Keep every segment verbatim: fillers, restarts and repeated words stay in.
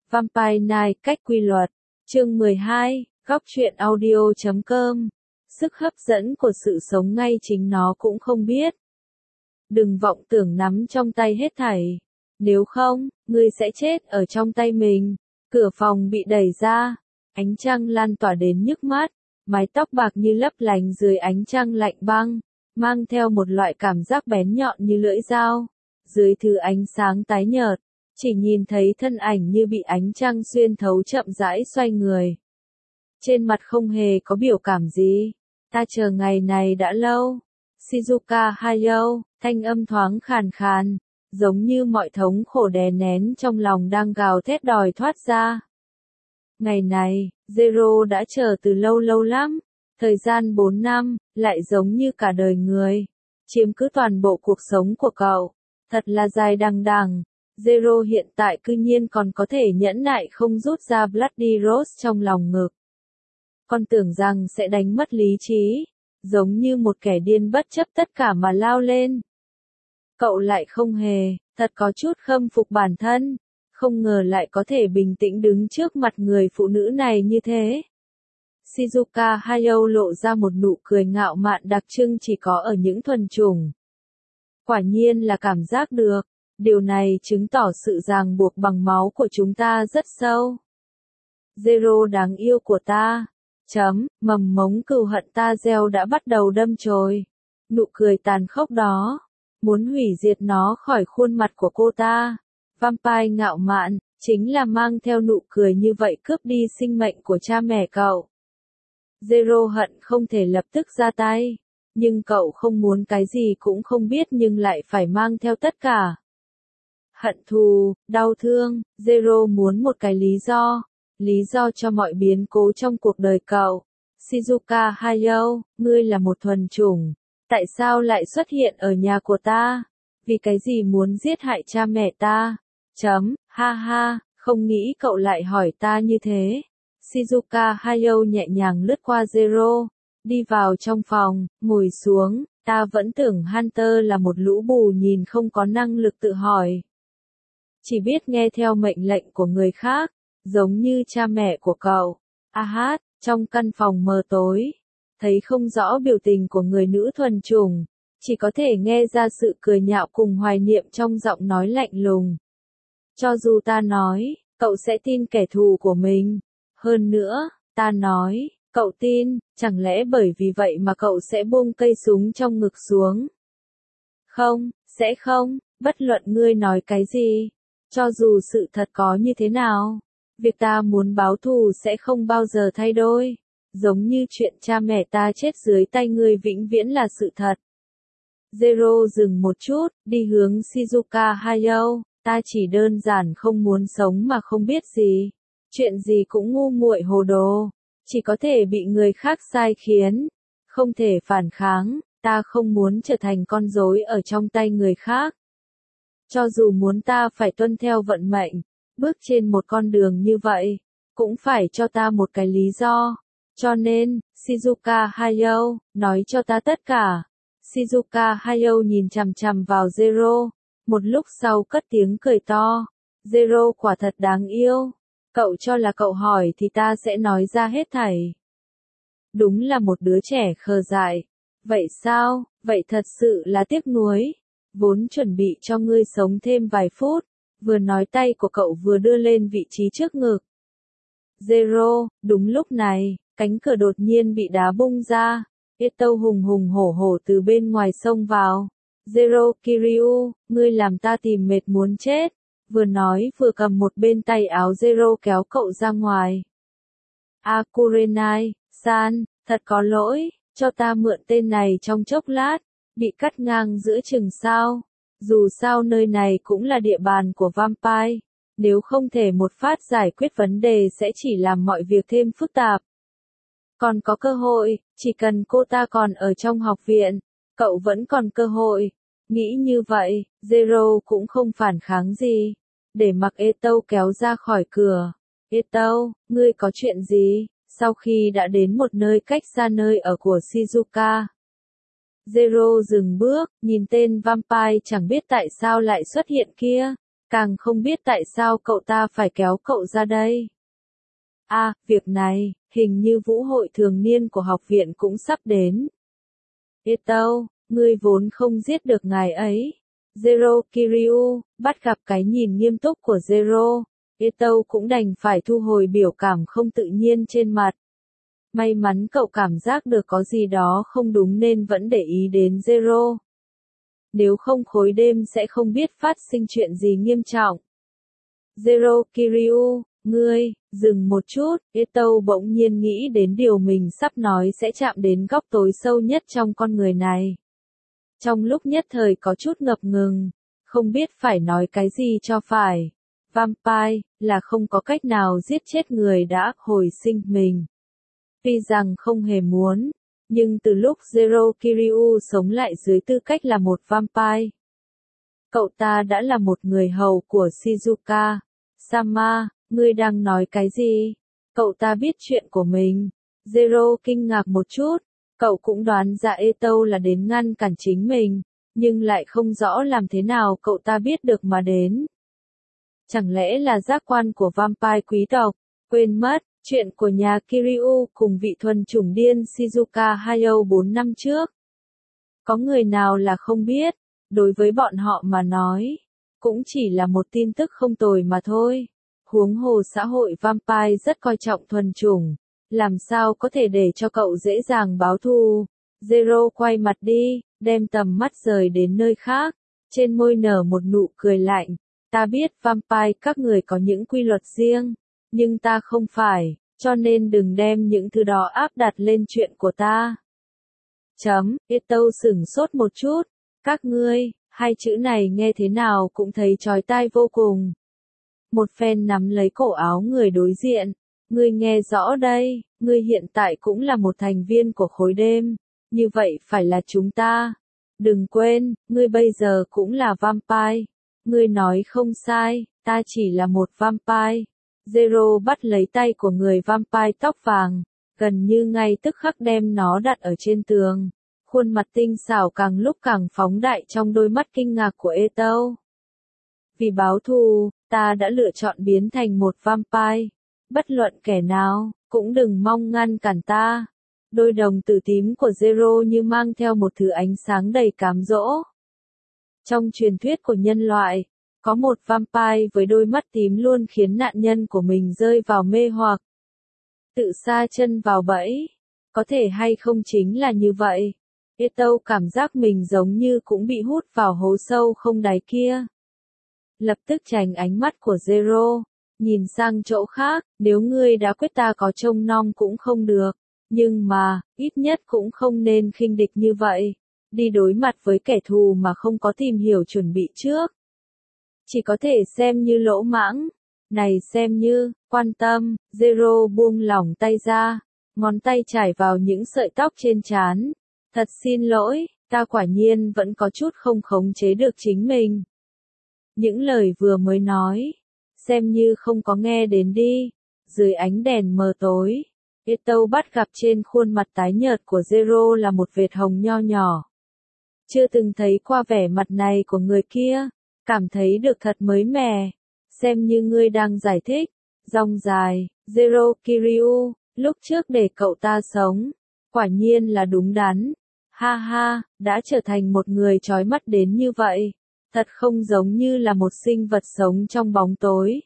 Vampire Night cách quy luật. Chương mười hai, góc truyện audio chấm com. Sức hấp dẫn của sự sống ngay chính nó cũng không biết. Đừng vọng tưởng nắm trong tay hết thảy. Nếu không, ngươi sẽ chết ở trong tay mình. Cửa phòng bị đẩy ra. Ánh trăng lan tỏa đến nhức mắt. Mái tóc bạc như lấp lánh dưới ánh trăng lạnh băng. Mang theo một loại cảm giác bén nhọn như lưỡi dao. Dưới thứ ánh sáng tái nhợt. Chỉ nhìn thấy thân ảnh như bị ánh trăng xuyên thấu chậm rãi xoay người. Trên mặt không hề có biểu cảm gì. Ta chờ ngày này đã lâu. Shizuka Hayao, thanh âm thoáng khàn khàn, giống như mọi thống khổ đè nén trong lòng đang gào thét đòi thoát ra. Ngày này, Zero đã chờ từ lâu lâu lắm. Thời gian bốn năm, lại giống như cả đời người. Chiếm cứ toàn bộ cuộc sống của cậu. Thật là dài đằng đằng. Zero hiện tại cư nhiên còn có thể nhẫn nại không rút ra Bloody Rose trong lòng ngực. Con tưởng rằng sẽ đánh mất lý trí, giống như một kẻ điên bất chấp tất cả mà lao lên. Cậu lại không hề, thật có chút khâm phục bản thân, không ngờ lại có thể bình tĩnh đứng trước mặt người phụ nữ này như thế. Shizuka Hayao lộ ra một nụ cười ngạo mạn đặc trưng chỉ có ở những thuần chủng. Quả nhiên là cảm giác được. Điều này chứng tỏ sự ràng buộc bằng máu của chúng ta rất sâu. Zero đáng yêu của ta. Chấm, mầm mống cừu hận ta gieo đã bắt đầu đâm chồi. Nụ cười tàn khốc đó. Muốn hủy diệt nó khỏi khuôn mặt của cô ta. Vampire ngạo mạn, chính là mang theo nụ cười như vậy cướp đi sinh mệnh của cha mẹ cậu. Zero hận không thể lập tức ra tay. Nhưng cậu không muốn cái gì cũng không biết nhưng lại phải mang theo tất cả. Hận thù, đau thương, Zero muốn một cái lý do. Lý do cho mọi biến cố trong cuộc đời cậu. Shizuka Hayao, ngươi là một thuần chủng. Tại sao lại xuất hiện ở nhà của ta? Vì cái gì muốn giết hại cha mẹ ta? Chấm, ha ha, không nghĩ cậu lại hỏi ta như thế. Shizuka Hayao nhẹ nhàng lướt qua Zero. Đi vào trong phòng, ngồi xuống. Ta vẫn tưởng Hunter là một lũ bù nhìn không có năng lực tự hỏi. Chỉ biết nghe theo mệnh lệnh của người khác, giống như cha mẹ của cậu. A hát, trong căn phòng mờ tối, thấy không rõ biểu tình của người nữ thuần chủng, chỉ có thể nghe ra sự cười nhạo cùng hoài niệm trong giọng nói lạnh lùng. Cho dù ta nói, cậu sẽ tin kẻ thù của mình. Hơn nữa, ta nói, cậu tin, chẳng lẽ bởi vì vậy mà cậu sẽ buông cây súng trong ngực xuống? Không, sẽ không, bất luận ngươi nói cái gì. Cho dù sự thật có như thế nào, việc ta muốn báo thù sẽ không bao giờ thay đổi. Giống như chuyện cha mẹ ta chết dưới tay ngươi vĩnh viễn là sự thật. Zero dừng một chút, đi hướng Shizuka Hayao. Ta chỉ đơn giản không muốn sống mà không biết gì. Chuyện gì cũng ngu muội hồ đồ. Chỉ có thể bị người khác sai khiến. Không thể phản kháng. Ta không muốn trở thành con rối ở trong tay người khác. Cho dù muốn ta phải tuân theo vận mệnh, bước trên một con đường như vậy, cũng phải cho ta một cái lý do. Cho nên, Shizuka Hayao, nói cho ta tất cả. Shizuka Hayao nhìn chằm chằm vào Zero, một lúc sau cất tiếng cười to. Zero quả thật đáng yêu. Cậu cho là cậu hỏi thì ta sẽ nói ra hết thảy. Đúng là một đứa trẻ khờ dại. Vậy sao, vậy thật sự là tiếc nuối. Vốn chuẩn bị cho ngươi sống thêm vài phút, vừa nói tay của cậu vừa đưa lên vị trí trước ngực. Zero, đúng lúc này, cánh cửa đột nhiên bị đá bung ra, Eto hùng hùng hổ hổ từ bên ngoài xông vào. Zero Kiryu, ngươi làm ta tìm mệt muốn chết, vừa nói vừa cầm một bên tay áo Zero kéo cậu ra ngoài. Akurenai, san, thật có lỗi, cho ta mượn tên này trong chốc lát. Bị cắt ngang giữa chừng sao. Dù sao nơi này cũng là địa bàn của Vampire. Nếu không thể một phát giải quyết vấn đề sẽ chỉ làm mọi việc thêm phức tạp. Còn có cơ hội, chỉ cần cô ta còn ở trong học viện, cậu vẫn còn cơ hội. Nghĩ như vậy, Zero cũng không phản kháng gì. Để mặc Eto kéo ra khỏi cửa. Eto, ngươi có chuyện gì? Sau khi đã đến một nơi cách xa nơi ở của Shizuka. Zero dừng bước, nhìn tên vampire chẳng biết tại sao lại xuất hiện kia. Càng không biết tại sao cậu ta phải kéo cậu ra đây. À, việc này, hình như vũ hội thường niên của học viện cũng sắp đến. Eto, ngươi vốn không giết được ngài ấy. Zero Kiryu, bắt gặp cái nhìn nghiêm túc của Zero, Eto cũng đành phải thu hồi biểu cảm không tự nhiên trên mặt. May mắn cậu cảm giác được có gì đó không đúng nên vẫn để ý đến Zero. Nếu không khối đêm sẽ không biết phát sinh chuyện gì nghiêm trọng. Zero Kiryu, ngươi, dừng một chút, Eto bỗng nhiên nghĩ đến điều mình sắp nói sẽ chạm đến góc tối sâu nhất trong con người này. Trong lúc nhất thời có chút ngập ngừng, không biết phải nói cái gì cho phải. Vampire, là không có cách nào giết chết người đã hồi sinh mình. Tuy rằng không hề muốn, nhưng từ lúc Zero Kiryu sống lại dưới tư cách là một vampire, cậu ta đã là một người hầu của Shizuka. Sama, ngươi đang nói cái gì? Cậu ta biết chuyện của mình. Zero kinh ngạc một chút, cậu cũng đoán ra Eto là đến ngăn cản chính mình, nhưng lại không rõ làm thế nào cậu ta biết được mà đến. Chẳng lẽ là giác quan của vampire quý tộc? Quên mất, chuyện của nhà Kiryu cùng vị thuần chủng điên Shizuka Hayao bốn năm trước. Có người nào là không biết, đối với bọn họ mà nói, cũng chỉ là một tin tức không tồi mà thôi. Huống hồ xã hội vampire rất coi trọng thuần chủng, làm sao có thể để cho cậu dễ dàng báo thù. Zero quay mặt đi, đem tầm mắt rời đến nơi khác, trên môi nở một nụ cười lạnh. Ta biết vampire các người có những quy luật riêng, nhưng ta không phải, cho nên đừng đem những thứ đó áp đặt lên chuyện của ta. Chấm, Eto sửng sốt một chút, các ngươi, hai chữ này nghe thế nào cũng thấy chói tai vô cùng. Một phen nắm lấy cổ áo người đối diện, ngươi nghe rõ đây, ngươi hiện tại cũng là một thành viên của khối đêm, như vậy phải là chúng ta. Đừng quên, ngươi bây giờ cũng là vampire. Ngươi nói không sai, ta chỉ là một vampire. Zero bắt lấy tay của người vampire tóc vàng, gần như ngay tức khắc đem nó đặt ở trên tường. Khuôn mặt tinh xảo càng lúc càng phóng đại trong đôi mắt kinh ngạc của Eto. Vì báo thù, ta đã lựa chọn biến thành một vampire. Bất luận kẻ nào, cũng đừng mong ngăn cản ta. Đôi đồng tử tím của Zero như mang theo một thứ ánh sáng đầy cám dỗ. Trong truyền thuyết của nhân loại, có một vampire với đôi mắt tím luôn khiến nạn nhân của mình rơi vào mê hoặc. Tự sa chân vào bẫy. Có thể hay không chính là như vậy. Eto cảm giác mình giống như cũng bị hút vào hố sâu không đáy kia. Lập tức tránh ánh mắt của Zero, nhìn sang chỗ khác, nếu ngươi đã quyết ta có trông nom cũng không được, nhưng mà, ít nhất cũng không nên khinh địch như vậy, đi đối mặt với kẻ thù mà không có tìm hiểu chuẩn bị trước. Chỉ có thể xem như lỗ mãng, này xem như, quan tâm, Zero buông lỏng tay ra, ngón tay trải vào những sợi tóc trên trán. Thật xin lỗi, ta quả nhiên vẫn có chút không khống chế được chính mình. Những lời vừa mới nói, xem như không có nghe đến đi. Dưới ánh đèn mờ tối, Eto bắt gặp trên khuôn mặt tái nhợt của Zero là một vệt hồng nho nhỏ. Chưa từng thấy qua vẻ mặt này của người kia, cảm thấy được thật mới mẻ. Xem như ngươi đang giải thích, dòng dài, Zero Kiryu, lúc trước để cậu ta sống, quả nhiên là đúng đắn. Ha ha, đã trở thành một người chói mắt đến như vậy, thật không giống như là một sinh vật sống trong bóng tối.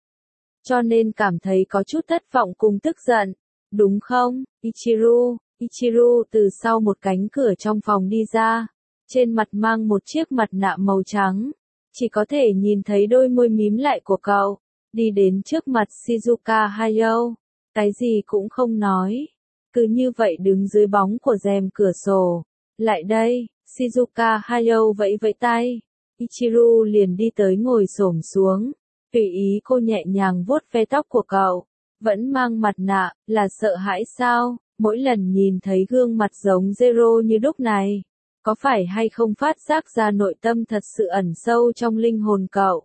Cho nên cảm thấy có chút thất vọng cùng tức giận, đúng không, Ichiru? Ichiru từ sau một cánh cửa trong phòng đi ra, trên mặt mang một chiếc mặt nạ màu trắng, chỉ có thể nhìn thấy đôi môi mím lại của cậu, đi đến trước mặt Shizuka Hayao, cái gì cũng không nói, cứ như vậy đứng dưới bóng của rèm cửa sổ. Lại đây, Shizuka Hayao vẫy vẫy tay, Ichiru liền đi tới ngồi xổm xuống, tùy ý cô nhẹ nhàng vuốt ve tóc của cậu, vẫn mang mặt nạ, là sợ hãi sao, mỗi lần nhìn thấy gương mặt giống Zero như lúc này, có phải hay không phát giác ra nội tâm thật sự ẩn sâu trong linh hồn cậu.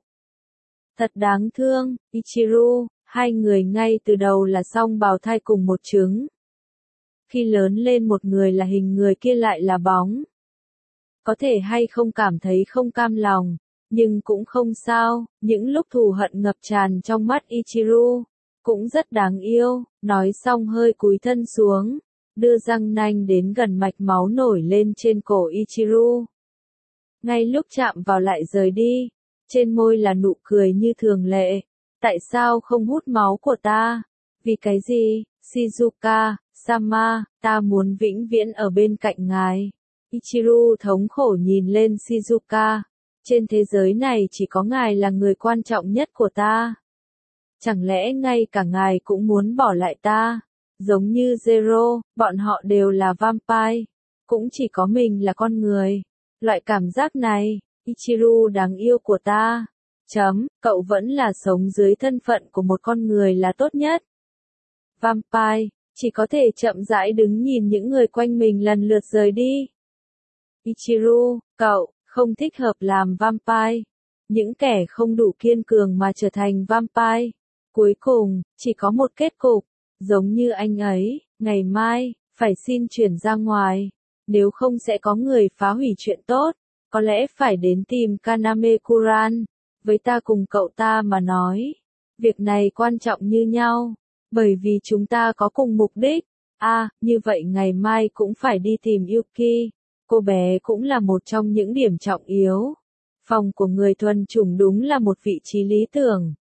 Thật đáng thương, Ichiru, hai người ngay từ đầu là song bào thai cùng một trứng. Khi lớn lên một người là hình người kia lại là bóng. Có thể hay không cảm thấy không cam lòng, Nhưng cũng không sao, những lúc thù hận ngập tràn trong mắt Ichiru, cũng rất đáng yêu, nói xong hơi cúi thân xuống, đưa răng nanh đến gần mạch máu nổi lên trên cổ Ichiru. Ngay lúc chạm vào lại rời đi, trên môi là nụ cười như thường lệ. Tại sao không hút máu của ta? Vì cái gì? Shizuka, Sama, ta muốn vĩnh viễn ở bên cạnh ngài. Ichiru thống khổ nhìn lên Shizuka. Trên thế giới này chỉ có ngài là người quan trọng nhất của ta. Chẳng lẽ ngay cả ngài cũng muốn bỏ lại ta? Giống như Zero, bọn họ đều là vampire. Cũng chỉ có mình là con người. Loại cảm giác này, Ichiru đáng yêu của ta. Chấm, cậu vẫn là sống dưới thân phận của một con người là tốt nhất. Vampire, chỉ có thể chậm rãi đứng nhìn những người quanh mình lần lượt rời đi. Ichiru, cậu, không thích hợp làm vampire. Những kẻ không đủ kiên cường mà trở thành vampire. Cuối cùng, chỉ có một kết cục, giống như anh ấy, ngày mai, phải xin chuyển ra ngoài. Nếu không sẽ có người phá hủy chuyện tốt, có lẽ phải đến tìm Kaname-kuran. Với ta cùng cậu ta mà nói, việc này quan trọng như nhau, bởi vì chúng ta có cùng mục đích. À, như vậy ngày mai cũng phải đi tìm Yuki, cô bé cũng là một trong những điểm trọng yếu. Phòng của người thuần chủng đúng là một vị trí lý tưởng.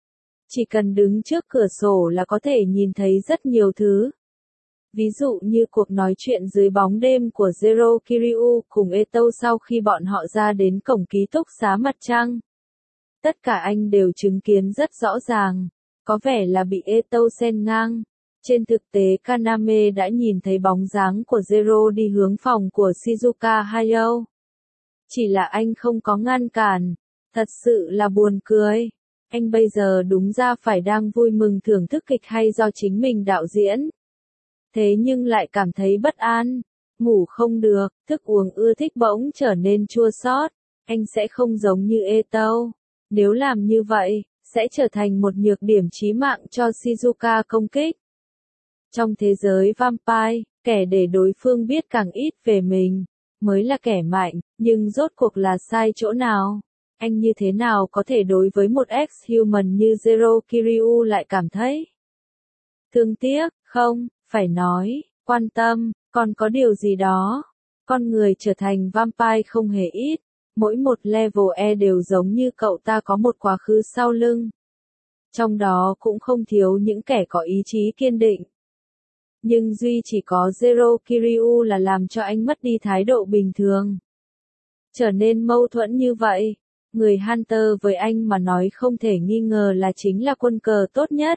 Chỉ cần đứng trước cửa sổ là có thể nhìn thấy rất nhiều thứ. Ví dụ như cuộc nói chuyện dưới bóng đêm của Zero Kiryu cùng Eto sau khi bọn họ ra đến cổng ký túc xá mặt trăng. Tất cả anh đều chứng kiến rất rõ ràng, có vẻ là bị Eto xen ngang. Trên thực tế Kaname đã nhìn thấy bóng dáng của Zero đi hướng phòng của Shizuka Hayao. Chỉ là anh không có ngăn cản, thật sự là buồn cười. Anh bây giờ đúng ra phải đang vui mừng thưởng thức kịch hay do chính mình đạo diễn. Thế nhưng lại cảm thấy bất an, ngủ không được, thức uống ưa thích bỗng trở nên chua xót. Anh sẽ không giống như Eto. Nếu làm như vậy, sẽ trở thành một nhược điểm chí mạng cho Shizuka công kích. Trong thế giới vampire, kẻ để đối phương biết càng ít về mình, mới là kẻ mạnh, nhưng rốt cuộc là sai chỗ nào? Anh như thế nào có thể đối với một ex-human như Zero Kiryu lại cảm thấy thương tiếc, không, phải nói, quan tâm, còn có điều gì đó. Con người trở thành vampire không hề ít, mỗi một level E đều giống như cậu ta có một quá khứ sau lưng. Trong đó cũng không thiếu những kẻ có ý chí kiên định. Nhưng duy chỉ có Zero Kiryu là làm cho anh mất đi thái độ bình thường. Trở nên mâu thuẫn như vậy, người Hunter với anh mà nói không thể nghi ngờ là chính là quân cờ tốt nhất.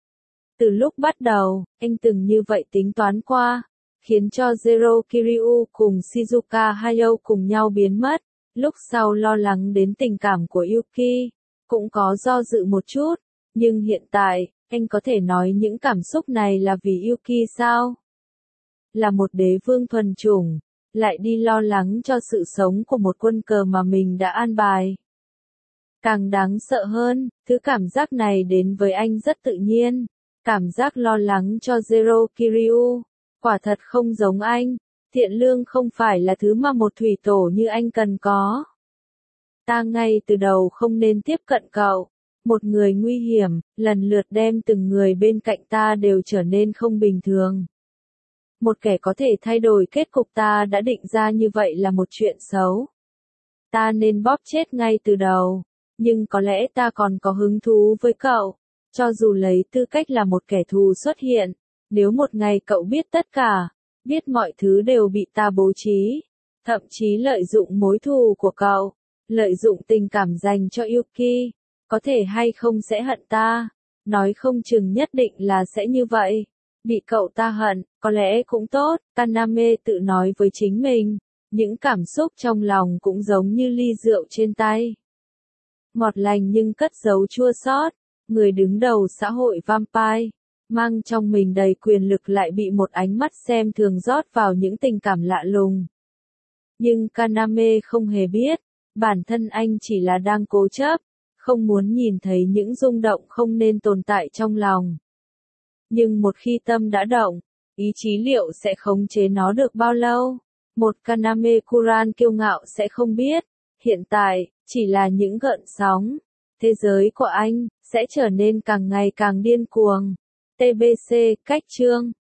Từ lúc bắt đầu, anh từng như vậy tính toán qua, khiến cho Zero Kiryu cùng Shizuka Hayao cùng nhau biến mất. Lúc sau lo lắng đến tình cảm của Yuki, cũng có do dự một chút, nhưng hiện tại, anh có thể nói những cảm xúc này là vì Yuki sao? Là một đế vương thuần chủng, lại đi lo lắng cho sự sống của một quân cờ mà mình đã an bài. Càng đáng sợ hơn, thứ cảm giác này đến với anh rất tự nhiên, cảm giác lo lắng cho Zero Kiryu, quả thật không giống anh. Thiện lương không phải là thứ mà một thủy tổ như anh cần có. Ta ngay từ đầu không nên tiếp cận cậu. Một người nguy hiểm, lần lượt đem từng người bên cạnh ta đều trở nên không bình thường. Một kẻ có thể thay đổi kết cục ta đã định ra như vậy là một chuyện xấu. Ta nên bóp chết ngay từ đầu. Nhưng có lẽ ta còn có hứng thú với cậu. Cho dù lấy tư cách là một kẻ thù xuất hiện. Nếu một ngày cậu biết tất cả. Biết mọi thứ đều bị ta bố trí, thậm chí lợi dụng mối thù của cậu, lợi dụng tình cảm dành cho Yuki, có thể hay không sẽ hận ta, nói không chừng nhất định là sẽ như vậy, bị cậu ta hận, có lẽ cũng tốt, Kaname tự nói với chính mình, những cảm xúc trong lòng cũng giống như ly rượu trên tay. Ngọt lành nhưng cất giấu chua xót, người đứng đầu xã hội vampire. Mang trong mình đầy quyền lực lại bị một ánh mắt xem thường rót vào những tình cảm lạ lùng. Nhưng Kaname không hề biết, bản thân anh chỉ là đang cố chấp, không muốn nhìn thấy những rung động không nên tồn tại trong lòng. Nhưng một khi tâm đã động, ý chí liệu sẽ khống chế nó được bao lâu? Một Kaname-kuran kiêu ngạo sẽ không biết, Hiện tại, chỉ là những gợn sóng. Thế giới của anh sẽ trở nên càng ngày càng điên cuồng. tê bê xê, cách chương